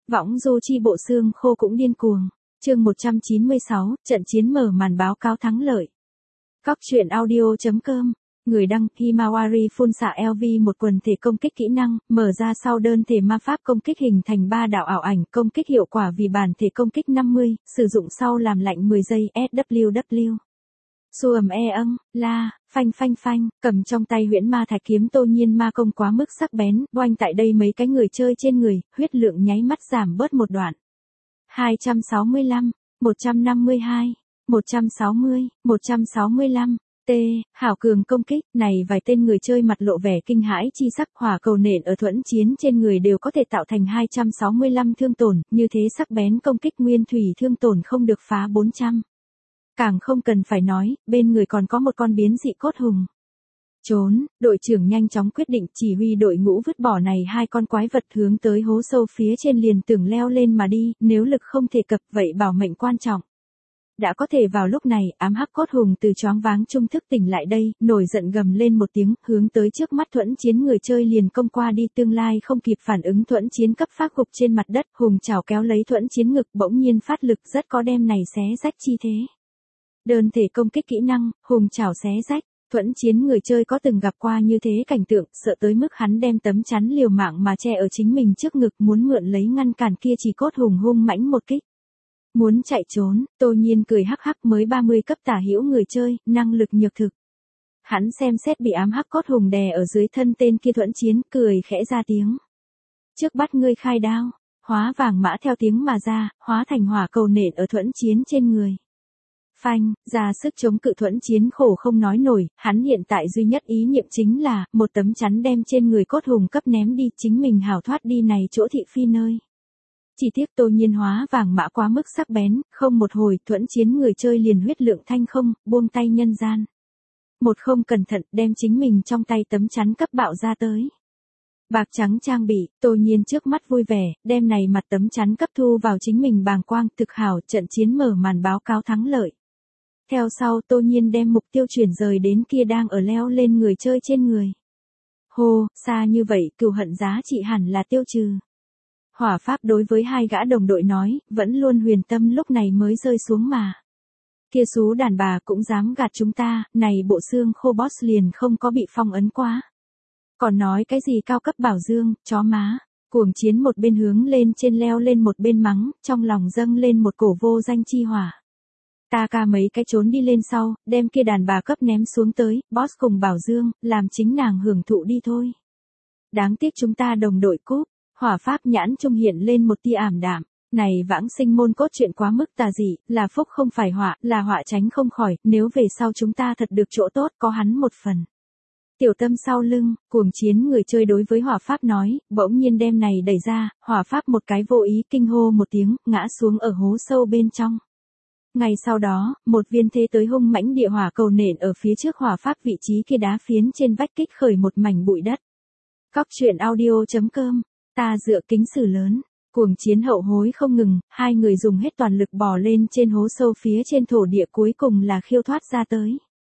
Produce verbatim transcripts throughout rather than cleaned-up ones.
Võng du chi bộ xương khô cũng điên cuồng. Chương một trăm chín mươi sáu, trận chiến mở màn báo cáo thắng lợi. Cóc truyện audio.com. Người đăng Himawari phun xạ lờ vê một quần thể công kích kỹ năng, mở ra sau đơn thể ma pháp công kích hình thành ba đạo ảo ảnh, công kích hiệu quả vì bản thể công kích năm mươi, sử dụng sau làm lạnh mười giây, ét vê kép. Xuầm e âng, la, phanh phanh phanh, cầm trong tay huyễn ma thạch kiếm Tô Nhiên ma công quá mức sắc bén, oanh tại đây mấy cái người chơi trên người, huyết lượng nháy mắt giảm bớt một đoạn. hai trăm sáu mươi lăm, một trăm năm mươi hai, một trăm sáu mươi, một trăm sáu mươi lăm. T, hảo cường công kích, này vài tên người chơi mặt lộ vẻ kinh hãi chi sắc, hỏa cầu nện ở thuẫn chiến trên người đều có thể tạo thành hai trăm sáu mươi lăm thương tổn, như thế sắc bén công kích nguyên thủy thương tổn không được phá bốn trăm. Càng không cần phải nói, bên người còn có một con biến dị cốt hùng. Trốn, đội trưởng nhanh chóng quyết định chỉ huy đội ngũ vứt bỏ này hai con quái vật hướng tới hố sâu phía trên liền tưởng leo lên mà đi, nếu lực không thể cập vậy bảo mệnh quan trọng. Đã có thể vào lúc này, ám hắc cốt hùng từ choáng váng trung thức tỉnh lại đây, nổi giận gầm lên một tiếng, hướng tới trước mắt thuẫn chiến người chơi liền công qua đi, tương lai không kịp phản ứng thuẫn chiến cấp phát gục trên mặt đất, hùng chảo kéo lấy thuẫn chiến ngực bỗng nhiên phát lực rất có đem này xé rách chi thế. Đơn thể công kích kỹ năng, hùng chảo xé rách, thuẫn chiến người chơi có từng gặp qua như thế cảnh tượng, sợ tới mức hắn đem tấm chắn liều mạng mà che ở chính mình trước ngực muốn mượn lấy ngăn cản kia chỉ cốt hùng hung mãnh một kích. Muốn chạy trốn, Tô Nhiên cười hắc hắc mới ba mươi cấp tả hữu người chơi, năng lực nhược thực. Hắn xem xét bị ám hắc cốt hùng đè ở dưới thân tên kia thuẫn chiến, cười khẽ ra tiếng. Trước bắt ngươi khai đao, hóa vàng mã theo tiếng mà ra, hóa thành hỏa cầu nện ở thuẫn chiến trên người. Phanh, ra sức chống cự thuẫn chiến khổ không nói nổi, hắn hiện tại duy nhất ý niệm chính là, một tấm chắn đem trên người cốt hùng cấp ném đi, chính mình hảo thoát đi này chỗ thị phi nơi. Chỉ tiếc Tô Nhiên hóa vàng mã quá mức sắc bén, không một hồi, thuẫn chiến người chơi liền huyết lượng thanh không, buông tay nhân gian. Một không cẩn thận, đem chính mình trong tay tấm chắn cấp bạo ra tới. Bạc trắng trang bị, Tô Nhiên trước mắt vui vẻ, đem này mặt tấm chắn cấp thu vào chính mình bàng quang, thực hảo, trận chiến mở màn báo cáo thắng lợi. Theo sau Tô Nhiên đem mục tiêu chuyển rời đến kia đang ở leo lên người chơi trên người. Hô, xa như vậy, cừu hận giá trị hẳn là tiêu trừ. Hỏa pháp đối với hai gã đồng đội nói, vẫn luôn huyền tâm lúc này mới rơi xuống mà. Kia xú đàn bà cũng dám gạt chúng ta, này bộ xương khô boss liền không có bị phong ấn quá. Còn nói cái gì cao cấp bảo dương, chó má, cuồng chiến một bên hướng lên trên leo lên một bên mắng, trong lòng dâng lên một cổ vô danh chi hỏa. Ta ca mấy cái trốn đi lên sau, đem kia đàn bà cấp ném xuống tới, boss cùng bảo dương, làm chính nàng hưởng thụ đi thôi. Đáng tiếc chúng ta đồng đội cúp. Hỏa pháp nhãn trung hiện lên một tia ảm đạm, này vãng sinh môn cốt truyện quá mức tà dị, là phúc không phải họa, là họa tránh không khỏi, nếu về sau chúng ta thật được chỗ tốt có hắn một phần. Tiểu tâm sau lưng, cuồng chiến người chơi đối với hỏa pháp nói, bỗng nhiên đem này đẩy ra, hỏa pháp một cái vô ý kinh hô một tiếng, ngã xuống ở hố sâu bên trong. Ngày sau đó, một viên thế tới hung mãnh địa hỏa cầu nện ở phía trước hỏa pháp vị trí kia đá phiến trên vách kích khởi một mảnh bụi đất. Cóc truyện audio.com. Ta dựa kính sử lớn, cuồng chiến hậu hối không ngừng, hai người dùng hết toàn lực bò lên trên hố sâu phía trên thổ địa cuối cùng là khiêu thoát ra tới.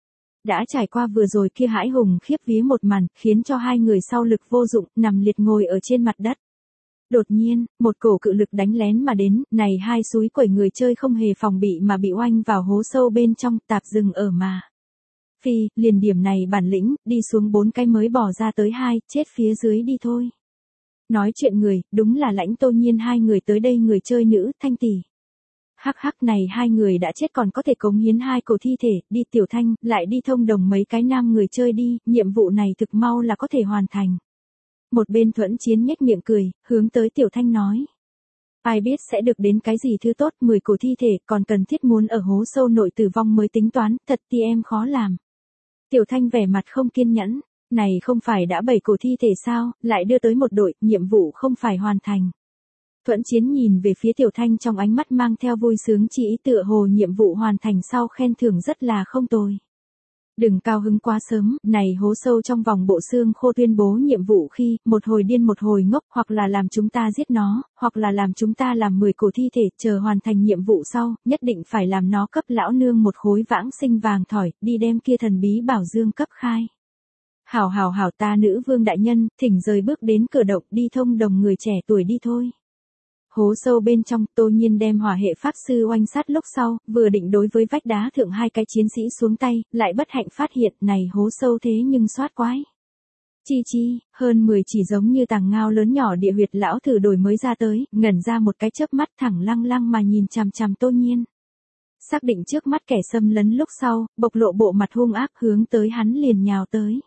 Đã trải qua vừa rồi kia hãi hùng khiếp vía một màn, khiến cho hai người sau lực vô dụng, nằm liệt ngồi ở trên mặt đất. Đột nhiên, một cổ cự lực đánh lén mà đến, này hai súi quẩy người chơi không hề phòng bị mà bị oanh vào hố sâu bên trong, tạp dừng ở mà. Phi, liền điểm này bản lĩnh, đi xuống bốn cái mới bỏ ra tới hai, chết phía dưới đi thôi. Nói chuyện người, đúng là lãnh Tô Nhiên hai người tới đây người chơi nữ, Thanh tỷ. Hắc hắc này hai người đã chết còn có thể cống hiến hai cổ thi thể, đi Tiểu Thanh, lại đi thông đồng mấy cái nam người chơi đi, nhiệm vụ này thực mau là có thể hoàn thành. Một bên thuẫn chiến nhếch miệng cười, hướng tới Tiểu Thanh nói. Ai biết sẽ được đến cái gì thứ tốt, mười cổ thi thể, còn cần thiết muốn ở hố sâu nội tử vong mới tính toán, thật thì em khó làm. Tiểu Thanh vẻ mặt không kiên nhẫn. Này không phải đã bảy cổ thi thể sao, lại đưa tới một đội, nhiệm vụ không phải hoàn thành. Thuẫn chiến nhìn về phía Tiểu Thanh trong ánh mắt mang theo vui sướng chỉ ý tựa hồ nhiệm vụ hoàn thành sau khen thưởng rất là không tồi. Đừng cao hứng quá sớm, này hố sâu trong vòng bộ xương khô tuyên bố nhiệm vụ khi, một hồi điên một hồi ngốc, hoặc là làm chúng ta giết nó, hoặc là làm chúng ta làm mười cổ thi thể, chờ hoàn thành nhiệm vụ sau, nhất định phải làm nó cấp lão nương một khối vãng sinh vàng thỏi, đi đem kia thần bí bảo dương cấp khai. Hảo hảo hảo ta nữ vương đại nhân, thỉnh rời bước đến cửa động đi thông đồng người trẻ tuổi đi thôi. Hố sâu bên trong, Tô Nhiên đem hỏa hệ pháp sư oanh sát lúc sau, vừa định đối với vách đá thượng hai cái chiến sĩ xuống tay, lại bất hạnh phát hiện, này hố sâu thế nhưng xoát quái. Chi chi, hơn mười chỉ giống như tàng ngao lớn nhỏ địa huyệt lão thử đổi mới ra tới, ngẩn ra một cái chớp mắt thẳng lăng lăng mà nhìn chằm chằm Tô Nhiên. Xác định trước mắt kẻ xâm lấn lúc sau, bộc lộ bộ mặt hung ác hướng tới hắn liền nhào tới.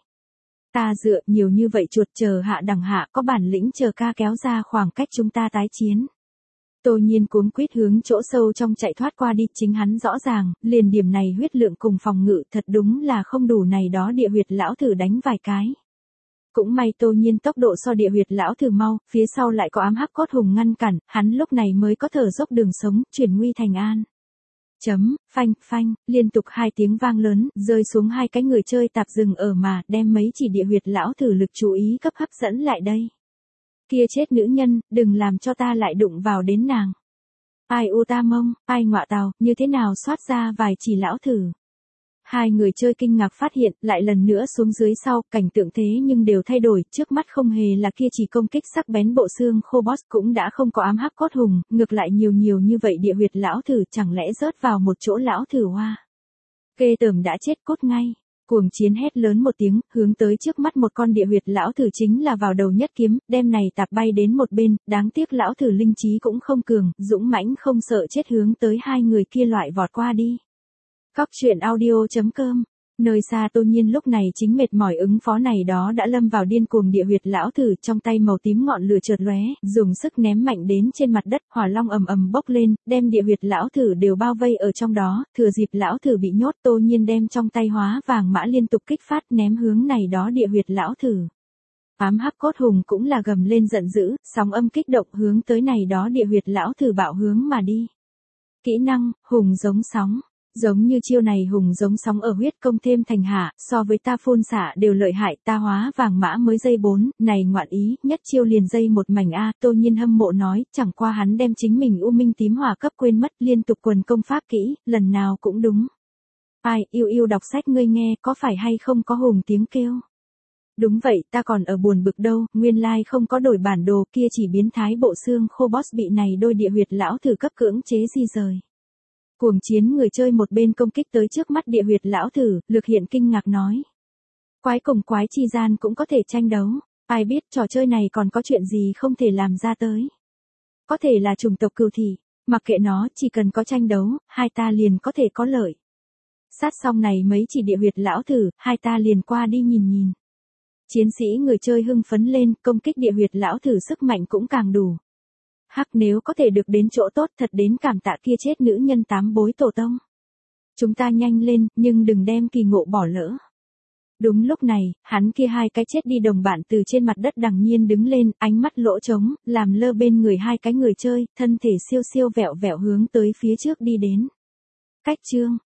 Ta dựa nhiều như vậy chuột chờ hạ đẳng hạ có bản lĩnh chờ ca kéo ra khoảng cách chúng ta tái chiến. Tô Nhiên cuống quýt hướng chỗ sâu trong chạy thoát qua đi, chính hắn rõ ràng, liền điểm này huyết lượng cùng phòng ngự thật đúng là không đủ này đó địa huyệt lão thử đánh vài cái. Cũng may Tô Nhiên tốc độ so địa huyệt lão thử mau, phía sau lại có ám hắc cốt hùng ngăn cản, hắn lúc này mới có thở dốc đường sống, chuyển nguy thành an. Chấm, phanh, phanh, liên tục hai tiếng vang lớn, rơi xuống hai cái người chơi tạp rừng ở mà, đem mấy chỉ địa huyệt lão thử lực chú ý cấp hấp dẫn lại đây. Kia chết nữ nhân, đừng làm cho ta lại đụng vào đến nàng. Ai u ta mông, ai ngọa tào, như thế nào xoát ra vài chỉ lão thử. Hai người chơi kinh ngạc phát hiện, lại lần nữa xuống dưới sau, cảnh tượng thế nhưng đều thay đổi, trước mắt không hề là kia chỉ công kích sắc bén bộ xương khô boss, cũng đã không có ám hắc cốt hùng, ngược lại nhiều nhiều như vậy địa huyệt lão thử, chẳng lẽ rớt vào một chỗ lão thử hoa. Kê tởm đã chết cốt ngay. Cuồng chiến hét lớn một tiếng, hướng tới trước mắt một con địa huyệt lão thử chính là vào đầu nhất kiếm, đem này tạp bay đến một bên, đáng tiếc lão thử linh trí cũng không cường, dũng mãnh không sợ chết hướng tới hai người kia loại vọt qua đi. Cóc truyện audio chấm com, nơi xa Tô Nhiên lúc này chính mệt mỏi ứng phó này đó đã lâm vào điên cuồng địa huyệt lão thử, trong tay màu tím ngọn lửa chợt lóe, dùng sức ném mạnh đến trên mặt đất, hỏa long ầm ầm bốc lên, đem địa huyệt lão thử đều bao vây ở trong đó, thừa dịp lão thử bị nhốt, Tô Nhiên đem trong tay hóa vàng mã liên tục kích phát ném hướng này đó địa huyệt lão thử. Ám hắc cốt hùng cũng là gầm lên giận dữ, sóng âm kích động hướng tới này đó địa huyệt lão thử bạo hướng mà đi. Kỹ năng, hùng giống sóng. Giống như chiêu này hùng giống sóng ở huyết công thêm thành hạ, so với ta phun xạ đều lợi hại, ta hóa vàng mã mới dây bốn, này ngoạn ý, nhất chiêu liền dây một mảnh A, Tô Nhiên hâm mộ nói, chẳng qua hắn đem chính mình u minh tím hỏa cấp quên mất, liên tục quần công pháp kỹ, lần nào cũng đúng. Ai, yêu yêu đọc sách ngươi nghe, có phải hay không có hùng tiếng kêu? Đúng vậy, ta còn ở buồn bực đâu, nguyên lai không có đổi bản đồ, kia chỉ biến thái bộ xương khô boss bị này đôi địa huyệt lão thử cấp cưỡng chế di rời. Cuồng chiến người chơi một bên công kích tới trước mắt địa huyệt lão thử, Lược Hiện kinh ngạc nói. Quái cùng quái chi gian cũng có thể tranh đấu, ai biết trò chơi này còn có chuyện gì không thể làm ra tới. Có thể là chủng tộc cừu thị, mặc kệ nó, chỉ cần có tranh đấu, hai ta liền có thể có lợi. Sát xong này mấy chỉ địa huyệt lão thử, hai ta liền qua đi nhìn nhìn. Chiến sĩ người chơi hưng phấn lên, công kích địa huyệt lão thử sức mạnh cũng càng đủ. Hắc nếu có thể được đến chỗ tốt thật đến cảm tạ kia chết nữ nhân tám bối tổ tông. Chúng ta nhanh lên, nhưng đừng đem kỳ ngộ bỏ lỡ. Đúng lúc này, hắn kia hai cái chết đi đồng bạn từ trên mặt đất đằng nhiên đứng lên, ánh mắt lỗ trống, làm lơ bên người hai cái người chơi, thân thể siêu siêu vẹo vẹo hướng tới phía trước đi đến. Cách chương,